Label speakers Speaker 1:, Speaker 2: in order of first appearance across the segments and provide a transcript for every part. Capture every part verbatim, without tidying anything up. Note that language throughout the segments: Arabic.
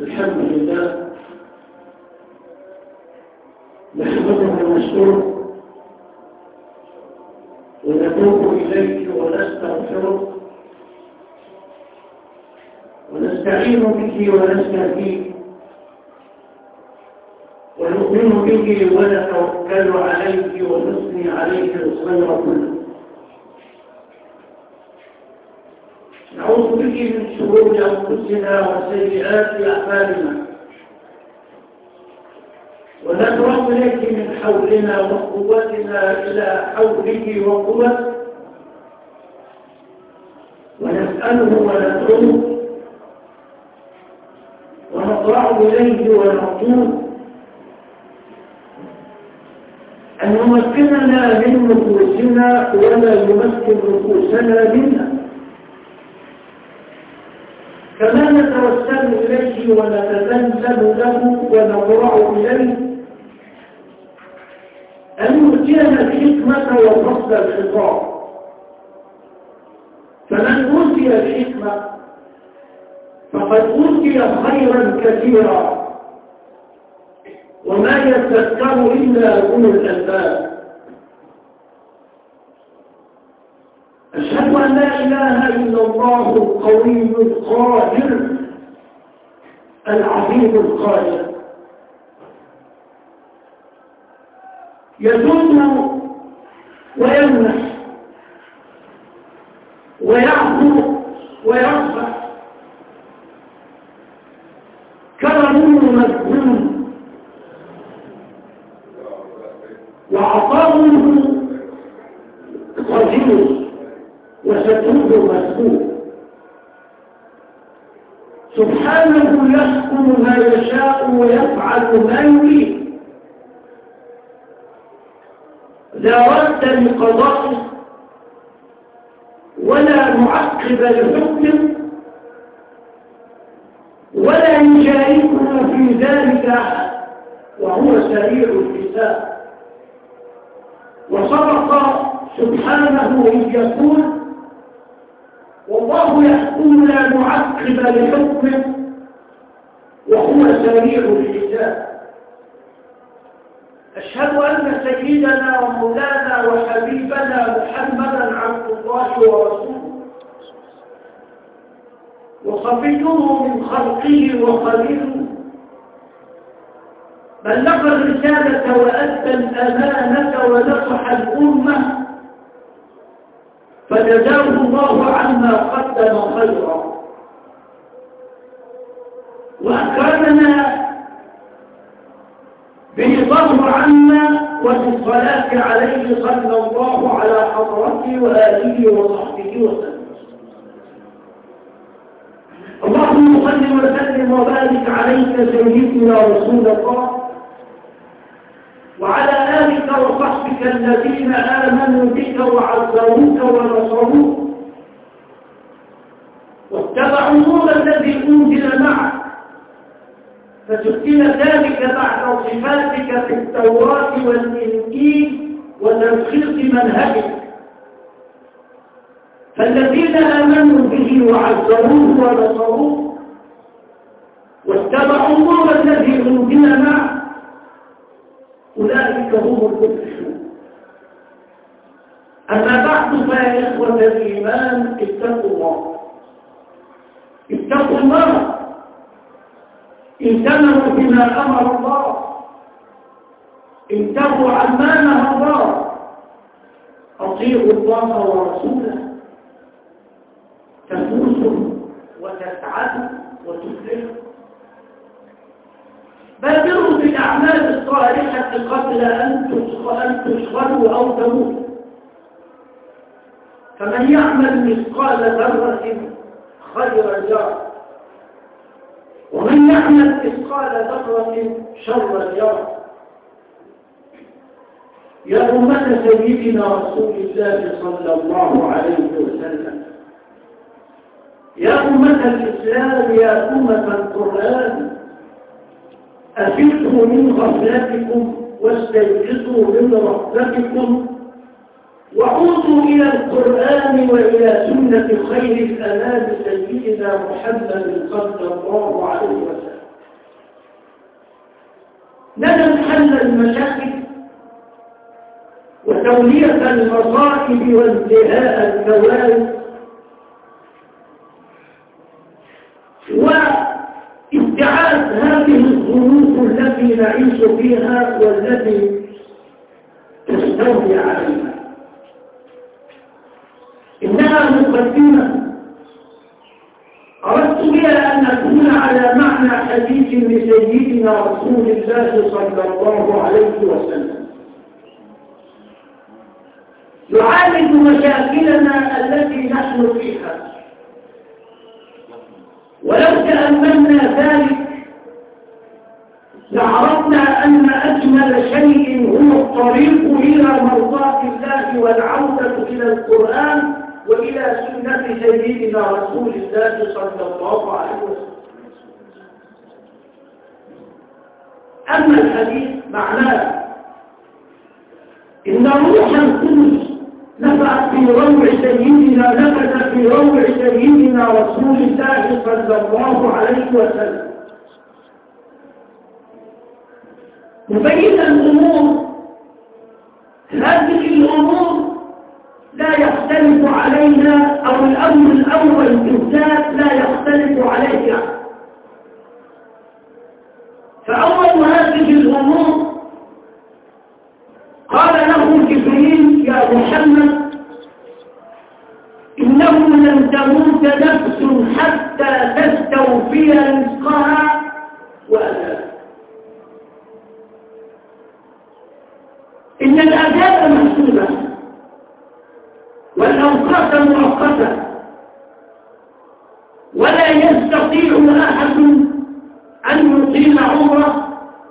Speaker 1: الحمد لله نحمده ونشكره ونتوب إليك ونستغفره ونستعين به ونستهديه ونؤمن به ونتوكل عليه ونثني عليه الخير كله. نعوذ به من شرور أنفسنا وسيئات أعمالنا وندعو إليك من حولنا وقوتنا إلى حوله وقوته ونسأله وندعوه ونضرع إليه ونرجوه أن يمكننا من نفوسنا ولا يمكن نفوسنا منا، كما نتوسل إليه ونتذلل له ونضرع إليه أن يؤتينا الحكمة وفصل الخطاب. فمن أوتي الحكمة فقد أوتي خيرا كثيرا وما يذكر إلا أولو الألباب. أشهد أن لا إله إلا الله القوي القاهر العظيم القادر، يذل ويمنح ويعفو ويصفح، كرمه مذموم وعطاؤه قدير وستوب مسؤول. سبحانه يحكم ما يشاء ويفعل ما يريد، لا رد لقضائه ولا معقب لحكمه ولا يشاركه في ذلك أحد، وهو سريع الحساب. وصدق سبحانه إذ يقول: والله يحكم لا معقب لحكمه وهو سريع الحساب. أشهد أن سيدنا ومولانا وحبيبنا محمدا عبد الله ورسوله وصفيه من خلقه وخليله، بلغ الرسالة وأدى الأمانة ونصح الأمة، فجزاه الله عما قدم خيرا وأكرمنا برضاه عنا وبالصلاة عليه صلى الله على حضرته وآله وصحبه وسلم. اللهم صل وسلم وبارك عليك سيدنا رسول الله وعلى آلك وصحبك الذين آمنوا بك وعزروك ونصروك واتبعوا النور الذي أنزل معك، فتبتل ذلك بعد صفاتك في التوراة والإنجيل وتلخيص منهجك. فالذين آمنوا به وعزروه ونصروه واتبعوا النور الذي أنزل معك أولئك هم المفلحون. أما بعد فيا إخوة الإيمان، اتقوا الله اتقوا الله انتبهوا بما أمر الله، انتهوا عما نهى الله، أطيعوا الله ورسوله تفوزوا وتسعدوا وتفلحوا. بادروا بالأعمال الصالحة قبل أن تشغلوا أو تموتوا. فمن يعمل مثقال ذرة خيرا يره ومن يعمل مثقال ذرة شرا يره. يا أمة سيدنا رسول الله صلى الله عليه وسلم، يا أمة الإسلام، يا أمة القرآن، أفقوا من غفلتكم واستيقظوا من رحلتكم وعودوا إلى القرآن وإلى سنة خير الأنام سيدنا محمد صلى الله عليه وسلم. لنا حل المشاكل وتولية المصائب وانتهاء الكوارث وابتعاد هذه الظروف التي نعيش فيها والتي تستولي علينا. إنها مقدمة أردت بها أن أكون على معنى حديث لسيدنا رسول الله صلى الله عليه وسلم يعالج مشاكلنا التي نحن فيها. ولو تأملنا ذلك لعرفنا أن أجمل شيء هو الطريق إلى مرضاة الله والعودة إلى القرآن وإلى سنة سيدنا رسول الله صلى الله عليه وسلم. أما الحديث معناه إن روح القدس نفع في روع سيدنا نفذ في روع سيدنا رسول الله صلى الله عليه وسلم مبينا الأمور. هذه الأمور لا يختلف عليها أو الأمر الأول بالذات لا يختلف عليها. فأول هذه الأمور قال له جبريل يا محمد إنه لن تموت نفس حتى تستوفي رزقها وأجلها. إن الأجال محسوبة والأوقات مؤقتة ولا يستطيع أحد أن يطيل عمره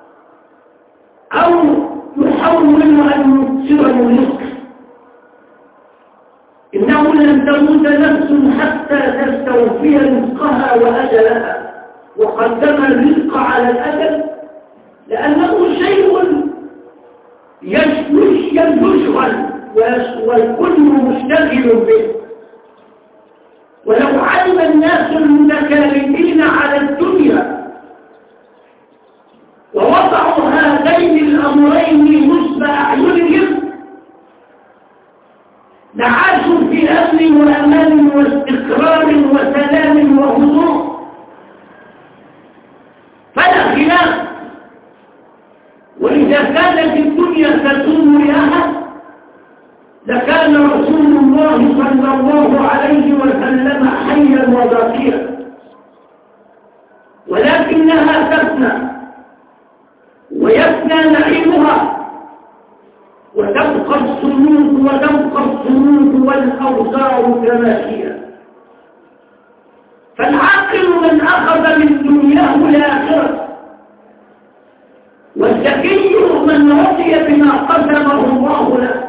Speaker 1: أو يحول أن يكسره رزق. إنه لن تموت نفس حتى تستوفي رزقها وأجلها، وقدم الرزق على الأجل لأنه شيء يشغل والكل مشتغل به. ولو علم الناس المتكالبين على الدنيا ووضعوا هذين الأمرين نصب أعينهم لعاشوا في أمن وأمان واستقرار وسلام وهدوء فلا خلاف. وإذا كانت الدنيا تسوم لأحد لكان رسول الله صلى الله عليه وسلم حيا وباقيا، ولكنها تفنى ويفنى نعيمها وتبقى الصنوف وتبقى الصنوف والأوزار كما هي. فالعاقل من أخذ من دنياه الآخرة، والذكي من رضي بما قدمه الله له.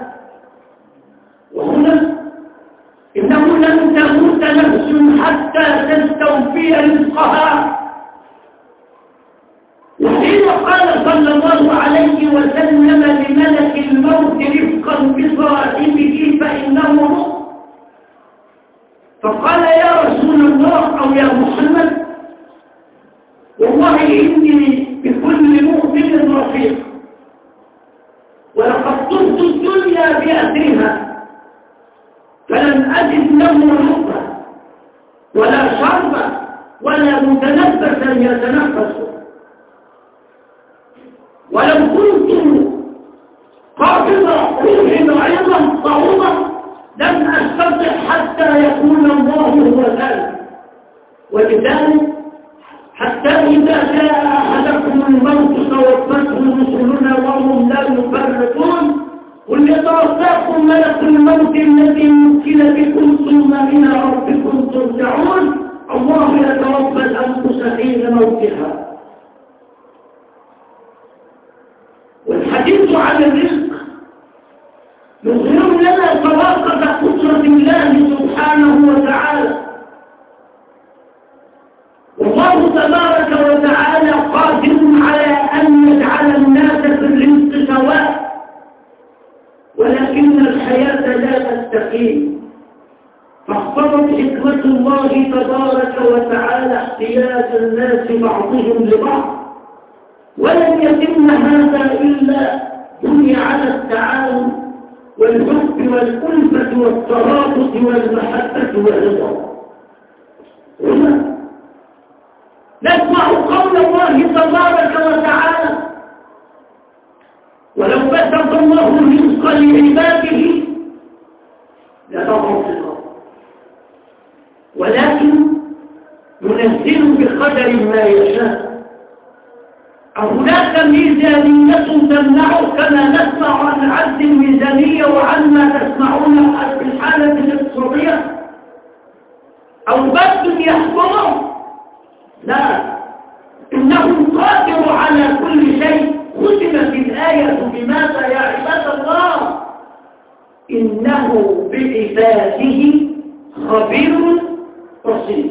Speaker 1: وهنا إنه لن تموت نفس حتى تستوفي رزقها. وحين قال صلى الله عليه وسلم لملك الموت رفقا بصاحبه فإنه مت، فقال يا رسول الله أو يا محمد والله إني بكل مؤمن رفيق، ولقد طفت الدنيا بأسرها فلم أجد له ربا ولا شربا ولا متنفسا يتنفس، ولو كنت قابضة روحي ضعيفا صعوبا لم أستطع حتى يكون الله هو ذلك. ولذلك حتى إذا جاء أحدكم الموت توفته رسلنا وهم لا يفرطون قل يتوفاكم ملك الموت الذي وكل بكم ثم إلى ربكم ترجعون. الله يتوفى الأنفس حين موتها. والحديث عن الرزق يظهر لنا طلاقة قدرة الله سبحانه وتعالى. والله تبارك وتعالى قادر على أن يجعل الناس في الرزق سواء، ولكن الحياة لا تستقيم. فاقتضت حكمة الله تبارك وتعالى احتياج الناس بعضهم لبعض، ولن يتم هذا إلا بني على التعاون والحب والألفة والترابط والمحبة والرضا. هنا نسمع قول الله تبارك وتعالى: ولو بسط الله الرزق لعباده لبغوا في الأرض ولكن ينزل بقدر ما يشاء. هناك ميزانية تمنع كما نسمع عن عد الميزانية وعن ما تسمعون في الحالة الاقتصادية أو بس يحكمه؟ لا، إنه قادر على كل شيء. ختمت الآية بماذا يا عباد الله؟ إنه بعباده خبير بصير.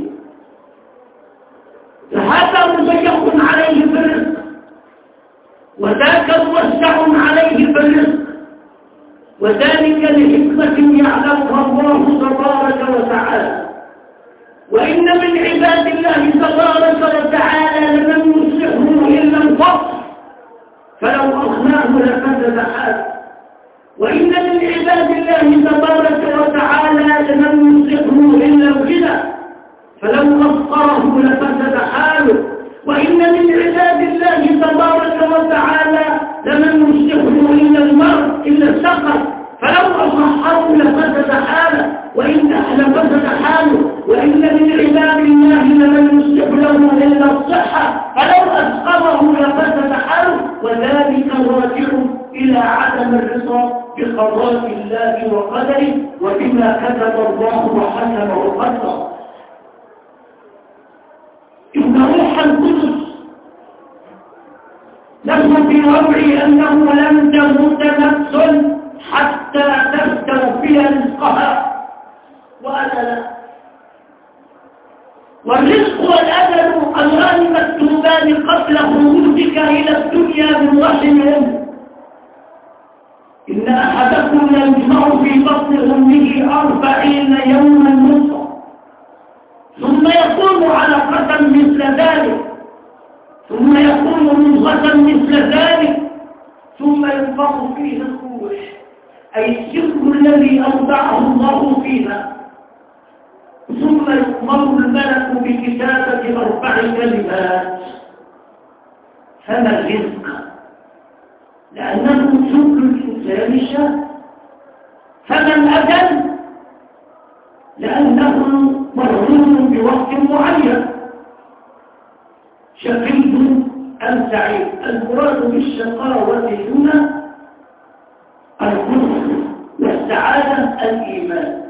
Speaker 1: فهذا مضيق عليه في الرزق وذاك موسع عليه في الرزق، وذلك لحكمة يعلمها الله تبارك وتعالى. وإن من عباد الله تبارك وتعالى لمن يصلحه إلا الفقر فلو أغناه لفسد حاله، وإن من عباد الله تبارك وتعالى لمن يصلحه إلا الغنى فلو أفقره لفسد حاله، وإن من عباد الله تبارك وتعالى لمن يصلحه إلا المرء إلا السقر فلو أصحره لفسد حاله وإن لفسد حاله، وإن من عباد الله لمن يصلح له إلا الصحة فلو أسقطه لفسد حاله، وذلك راجع إلى عدم الرضا بقضاء الله وقدره وبما كتب الله وحكمه قدره. إن روح القدس له في وضعي أنه لم تموت نفس حتى تستوفي رزقها وأنا لا. والرزق والأجل أمران مكتوبان قبل خروجك إلى الدنيا من رحم. إن أحدكم يجمع في بطن أمه أربعين يوما نطفة ثم يكون علقة مثل ذلك ثم يكون مضغة مثل ذلك ثم ينفخ فيه الروح، أي السر الذي أودعه الله فيها، ثم يؤمر الملك بكتابة أربع كلمات. فما الرزق؟ لأنه سر الإنسان شاء. فما الأجل؟ لأنه مرهون بوقت معين. شقي أم سعيد؟ المراد بالشقاوة هنا الكفر والسعادة الإيمان.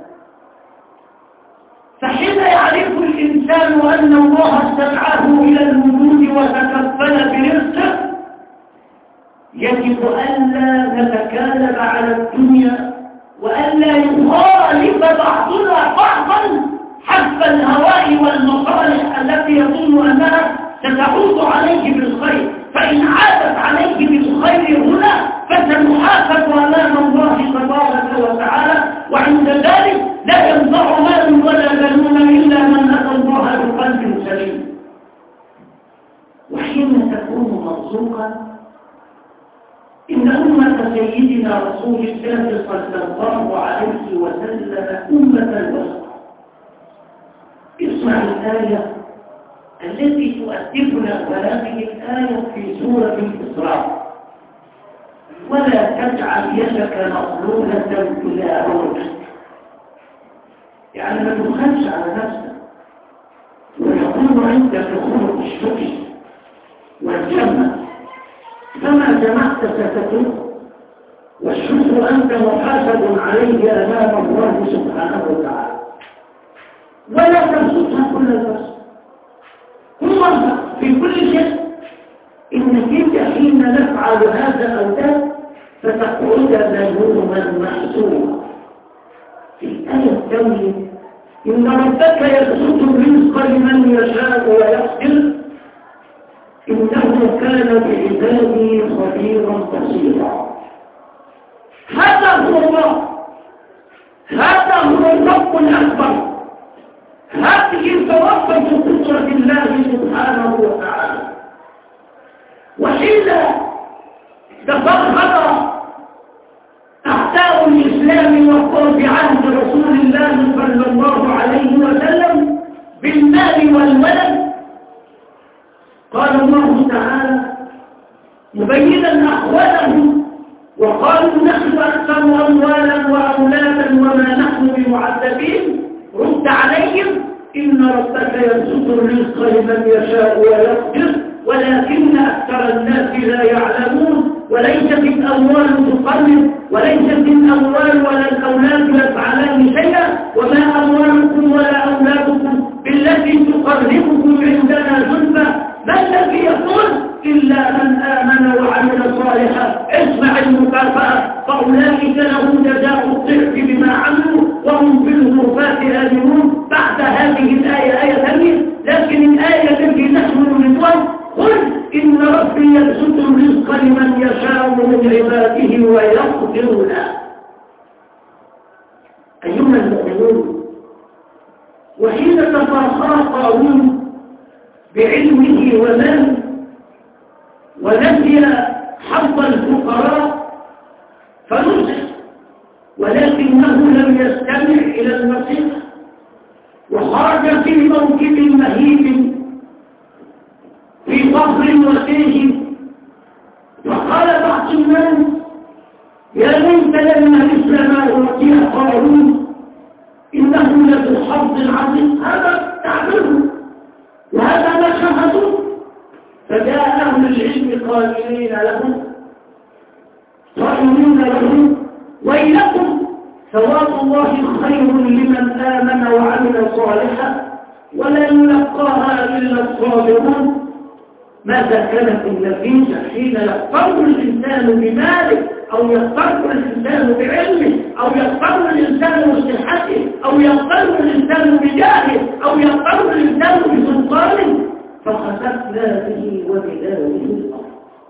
Speaker 1: فحين يعرف الإنسان أن الله استدعاه إلى الوجود وتكفل برزقه يجب ألا نتكالب على الدنيا وألا يخالف بعضنا بعضا حسب الهواء والمصالح التي يظن أنها ستعود عليه بالخير، فإن عادت عليه بالخير هنا فسنحاسب أمام الله تبارك وتعالى، وعند ذلك لا ينفع مال ولا بنون إلا من أتى الله بقلب سليم. وحين تكون مرزوقا إن أمة سيدنا رسول الله صلى الله عليه وسلم أمة الوسط. اسمع الآية التي تؤدبنا، وهذه الآية في سورة الإسراء: ولا تجعل يدك مغلولة إلى عنقك. يعني ما تبخلش على نفسك ويكون عندك خلق الشكر والجمع، فما جمعت ستتوب، والشكر أنت محاسب عليه أمام الله سبحانه وتعالى. ولا تبسطها كل البسط، هو في كل شيء. إنك انت حين نفعل هذا أو ذاك فتقعد ملوما محسوما. في الآية الثانية: إن ربك يبسط الرزق لمن يشاء ويقدر إنه كان بعباده خبيرا بصيرا. هذا هو الله، هذا هو الرب الأكبر، هذه توقف قدرة الله سبحانه وتعالى. وحين تفرغ أعداء الإسلام وقوم بعهد رسول الله صلى الله عليه وسلم بالمال والولد. قال الله تعالى مبينا أحوالهم وقالوا نحن أكثر أموالا وأولادا وما نحن بمعذبين. رد عليهم إن ربك يبسط الرزق لمن يشاء ويقدر ولكن أكثر الناس لا يعلمون. وليست الأموال تقرب وليست الأموال ولا الأولاد يفعلان شيئا وما أموالكم ولا أولادكم بالتي تقربكم عندنا زلفى. ما الذي يقول إلا من آمن وعمل صالحا. اسمع المكافأة فأولئك لهم جزاء الضعف بما عملوا وهم في الغرفات آمنون. بعد هذه الآية آية ثانية لكن الآية التي نحن نريدها قل إن ربي يبسط الرزق لمن يشاء من عباده ويقدر له. أيها المؤمنون وحين تفاخر قارون بعلمه وماله ونسي حظ الفقراء فنصح ولكنه لم يستمع إلى النصيحة وخرج في موكب مهيب في فخر وسيج. فقال بعض الناس يا ليت لنا مثل ما أوتي قارون إنه لذو حظ عظيم. هذا تعبيره وهذا ما شاهدوه. فجاء أهل العلم قائلين لهم قائلين لهم ويلكم ثواب الله خير لمن آمن وعمل صالحا ولا يلقاها إلا الصابرون. ماذا كانت النتيجة حين يضطر الإنسان بماله أو يضطر الإنسان بعلمه أو يضطر الإنسان بصحته أو يضطر الإنسان بجاهه أو يضطر الإنسان بسلطانه فخسفنا به وبلاده الأرض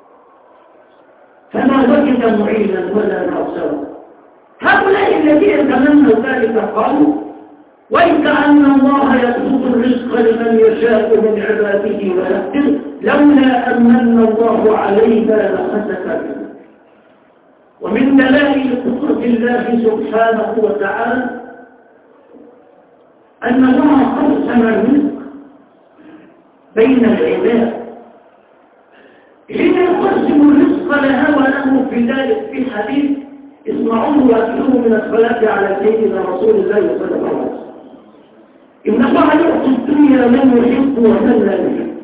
Speaker 1: فما وجد معينا ولا ناصرا. هؤلاء الذين تمنوا ذلك قالوا وكأن الله يبسط الرزق لمن يشاء من عباده ويقدر لولا أمن الله علينا لخسف بنا. ومن دلائل قدرة الله سبحانه وتعالى أن الله قسم الرزق بين العباد. حين يقسم الرزق لها وله في ذلك في حديث اسمعوه وأكلوه من الصلاة على سيدنا رسول الله صلى الله عليه وسلم إن الله يعطي الدنيا من يحب ومن لا يحب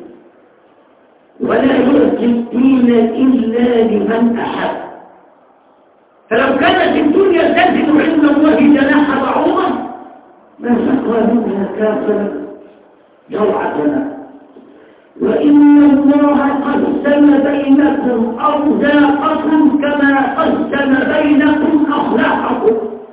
Speaker 1: ولا يعطي الدين إلا لمن أحب. فلو كانت الدنيا تزن عند الله جناح بعوضة ما سقى منها كافرا جوعتنا. وإن الله قسم بينكم أرزاقكم كما قسم بينكم أخلاقكم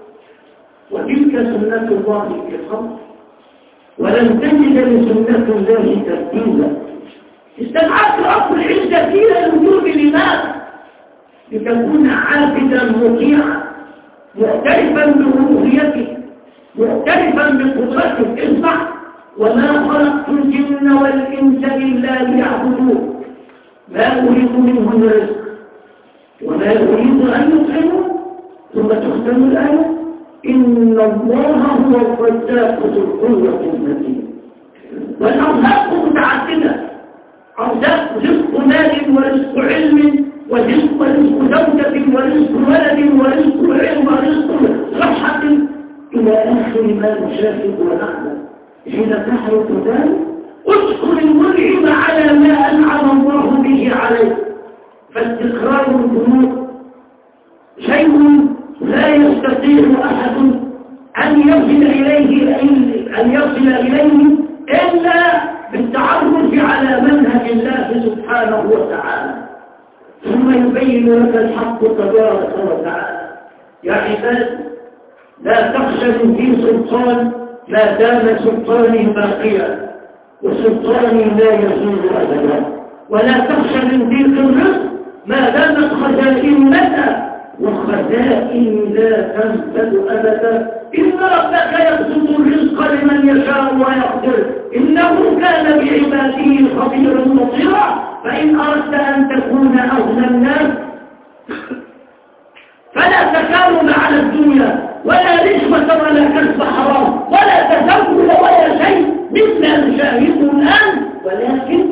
Speaker 1: وتلك سنة الله في الخلق ولن تجد لسنة الله تبديلا. استدعاك رب العزة إلى الوجود لماذا؟ لتكون عابدا مطيعا معترفا بربوبيته معترفا بقدرته. اسمع وما خلقت الجن والإنس إلا ليعبدون ما أريد منهم رزق وما أريد أن يطعمون. ثم تختم الآية إن الله هو الرزاق ذو القوة المتين. والأرزاق متعددة أرزاق رزق مال ورزق علم ورزق رزق زوجة ورزق ولد ورزق علم ورزق صحة إلى آخر ما نشاهد ونعلم. حين تحرق ذلك اذكر المنعم على ما أنعم الله به عليه. فاستقرار الذنوب شيء لا يستطيع أحد أن يصل إليه أن يصل إليه إلا بالتعرف على منهج الله سبحانه وتعالى. ثم يبين لك الحق تبارك وتعالى يا عباد لا تخشى في سلطان ما دام سلطاني باقيا وسلطاني لا يزول أبدا. ولا تخشى من ضيق الرزق ما دامت خزائن لك وخزائن لا تنفد أبدا. إن ربك يبسط الرزق لمن يشاء ويقدر إنه كان بعباده خبيرا بصيرا. فإن أردت أن تكون أغنى الناس ولا تكامل على الدنيا ولا رشوة ولا كسب حرام ولا تزول ولا شيء مما نشاهده الآن، ولكن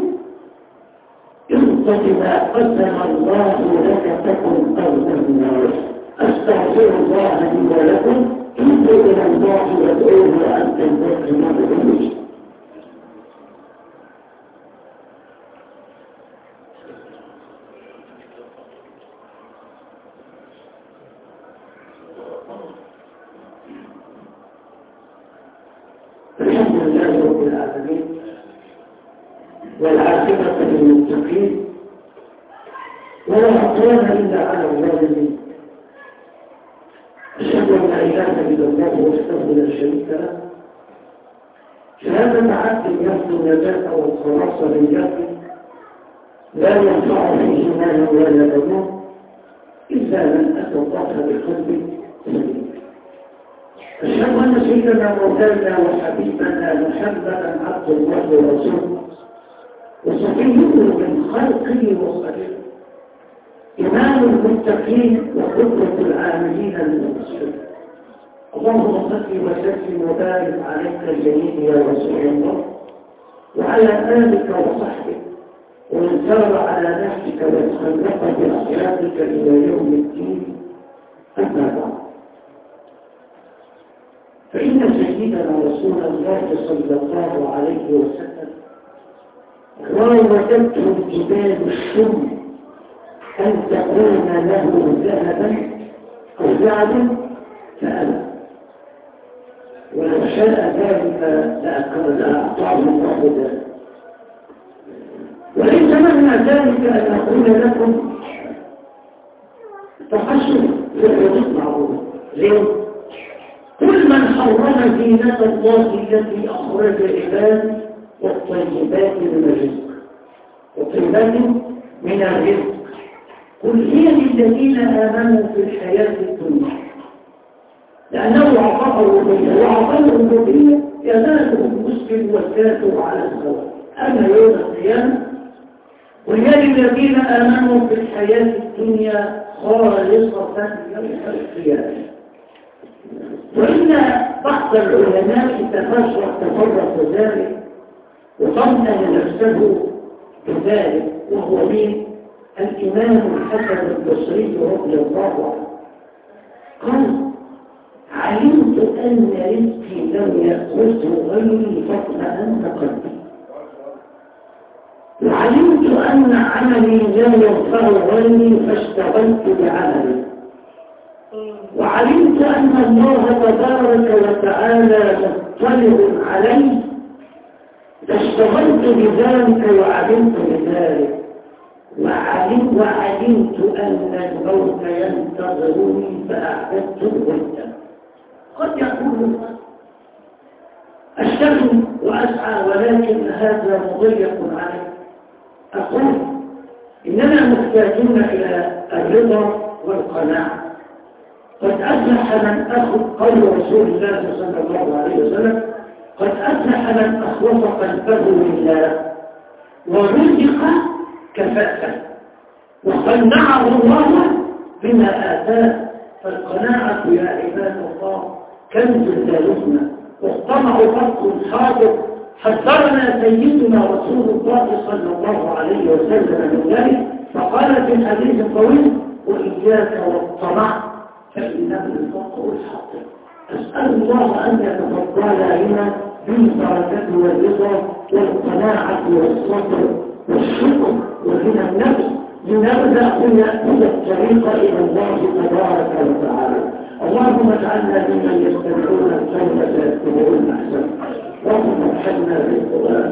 Speaker 1: ارض ما قسم الله لك تكن أرض الناس. أستغفر الله لي ولكم، توبوا إلى الله وادعوه وأنتم مسلمون. الحمد لله رب العالمين والعاقبة للمتقين ولا عدوان إلا على الظالمين. أشهد أن لا إله إلا الله وحده لا شريك له، شهادة عبد يرجو النجاة والخلاص من جهله لا ينفع فيه مال ولا بنون إلا من أتى الله بقلب سليم. أشهد أن سيدنا مولانا وحبيبنا محمدا عبد الله ورسوله وصفيه من خلقه وخلقه، إمام المتقين وقدوة العاملين المبصرين. اللهم صل وسلم وبارك عليك الجليل يا رسول الله وعلى آلك وصحبك ومن سار على نفسك وتخلق بأخلاقك إلى يوم الدين. أما بعد، فإن سيدنا رسول الله صلى الله عليه وسلم راودته الجبال الشم أن تكون له ذهبا أو ذهبا فأبى، ولو شاء ذلك لأعطاه الله ذلك. وليس معنى ذلك أن أقول لكم تحسن في الحدود معروف. ليه؟ كل من حرم زينة الله التي أخرج العباد والطيبات من الرزق والطيبات من الرزق قل هي للذين آمنوا في الحياة الدنيا، لأنه أعطاه الربوبية وأعطاه الربوبية يناله المسلم والكافر على السواء. أما يوم القيامة قل هي للذين آمنوا في الحياة الدنيا خالصة يوم القيامة. وإن بعض العلماء تفرق تفرق ذلك وطمأن نفسه بذلك، وهو مين؟ الإمام الحسن البصري رضي الله عنه قال: علمت أن رزقي لم يأخذه غيري فاطمأن قلبي، وعلمت أن عملي لا ينفع غيري فاشتغلت بعملي، وعلمت أن الله تبارك وتعالى مطلع علي فاشتغلت بذلك وعلمت بذلك، وعلمت, وعلمت أن الموت ينتظرني فأعددت الغد. قد يقول أشتغل وأسعى ولكن هذا مضيق علي. أقول إننا محتاجون إلى الرضا والقناعة. قد أفلح من أخذ قول رسول الله صلى الله عليه وسلم: قد أفلح من أخلص قلبه لله ورزق كفافا وقنعه الله بما آتاه. فالقناعة يا عباد الله كنز لا يفنى، والطمع فرق حاضر. حذرنا سيدنا رسول الله صلى الله عليه وسلم من ذلك، فقال في الحديث الطويل: وإياك والطمع فإنه الفقر الحاضر. أسأل الله أن يتفضل علينا بالبركة والرضا والقناعة والصبر والشكر وغنى النفس، لنبدأ نأخذ الطريق إلى الله تبارك وتعالى. اللهم اجعلنا ممن يستمعون القول فيتبعون أحسنه، اللهم ارحمنا بالقرآن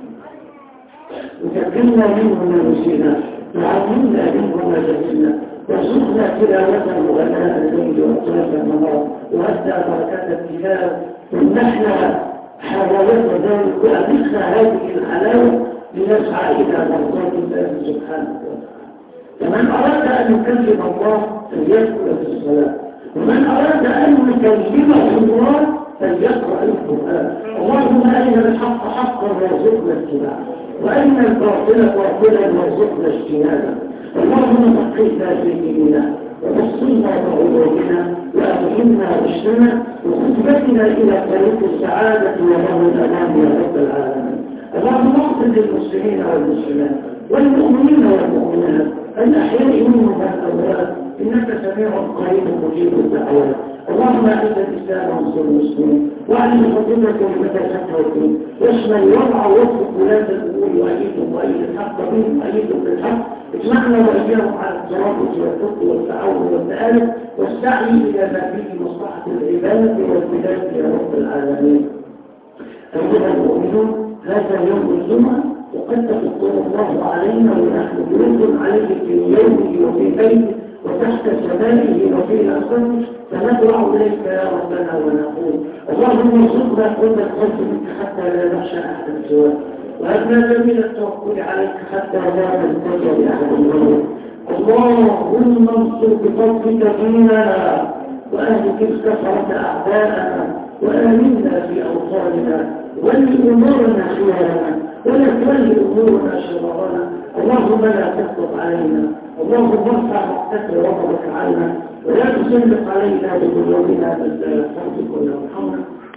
Speaker 1: وذكرنا منه ما نسينا وعلمنا منه ما جهلنا، وارزقنا تلاوته غناء الليل واطراف النهار، وأدى بركة التلاوة، وامنحنا حلاوة ذلك، وأذقنا هذه الحلاوة لنسعى إلى مرضاة الله سبحانه وتعالى. فمن أراد أن يكلم الله فليدخل في الصلاة، ومن أراد أن يكلمه الله فليقرأ القرآن. اللهم أرنا الحق حقا وارزقنا اتباعه، وأرنا الباطل باطلا وارزقنا اجتنابه. اللهم فقهنا في ديننا، ووصلنا بعروضنا وألهمنا رشدنا وخطبتنا إلى طريق السعادة وله الأمان يا رب العالمين. اللهم اغفر للمسلمين والمسلمات والمؤمنين والمؤمنات الأحياء منهم والأموات إنك سميع قريب مجيب الدعوات. اللهم أعز الإسلام وانصر المسلمين واعلم حكمك لمدى فتوى واشمل وضع ووفق ولاة الأمور وأيدهم وأيد الحق بهم وأيدهم بالحق. اجمعنا وإياهم على الترابط والفقه والتعاون والتآلف والسعي إلى ما فيه مصلحة العباد والبلاد يا رب العالمين. أيها المؤمنون، هذا يوم الجمعة وقد تفضل الله علينا ونحن جلوس عليه في يومه وفي بيته وتحت سمائه وفي الأرض، فندعو إليك يا ربنا ونقول اللهم ارزقنا كل الخلق منك حتى لا نخشى أحدا سواك، وأبنى جميل التوكل عليك حتى لا نلتجأ لأحد غيرك. اللهم انصر بفضلك ديننا وأهلك الكفرة أعداءنا وآمنا في أوطاننا ولي أمورنا خيارنا ولا تولي أمورنا شرارنا. اللهم لا تسقط علينا، اللهم ارفع مقتك وغضبك عنا ولا تسلط علينا بذنوبنا بل لا يرحمك ولا يرحمنا.